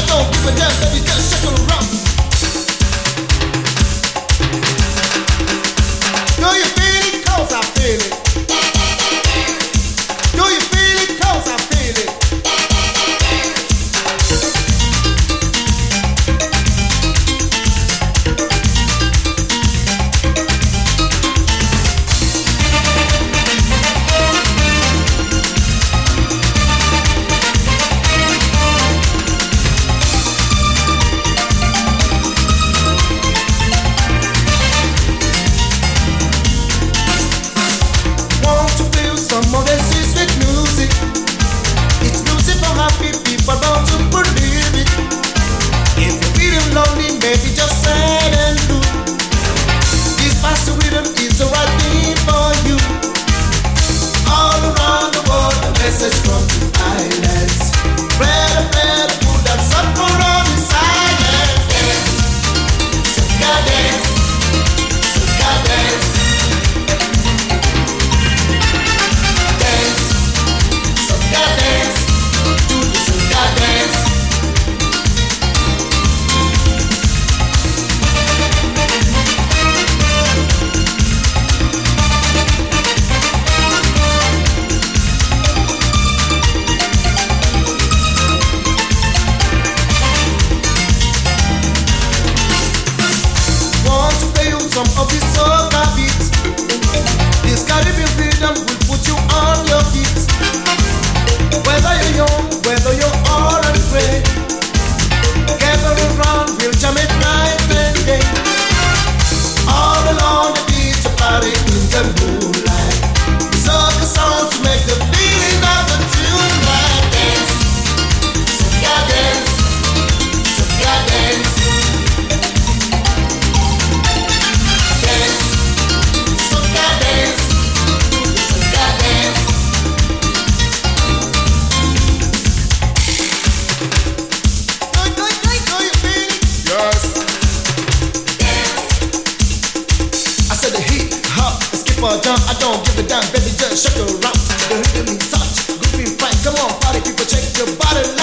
don't give a damn, baby, just shake it around. Do you feel it? 'Cause I feel it. Do you feel it? 'Cause I feel it. Some of this is sweet music. It's music for happy people, bound to believe it. If you're feeling lonely, maybe just sad and blue, this fast rhythm is the right thing for you. All around the world, a message from the islands. Spread, put that sun for all the silence. Dance, soca dance, soca dance. Dance, do the soca dance. Want to play you some of this soca beats. This Caribbean rhythm will put you on your feet. Whether you're young, whether you're old and gray, gather around, we'll jam it night and day. All along the beach, a party in the moonlight. Soca sounds to make the feeling of the tune like dance. Soca dance, soca dance. Dance, soca dance, soca dance. Jump, I don't give a damn, baby, just shake it around. The rhythm is such, groovy fine. Come on, party people, check your body.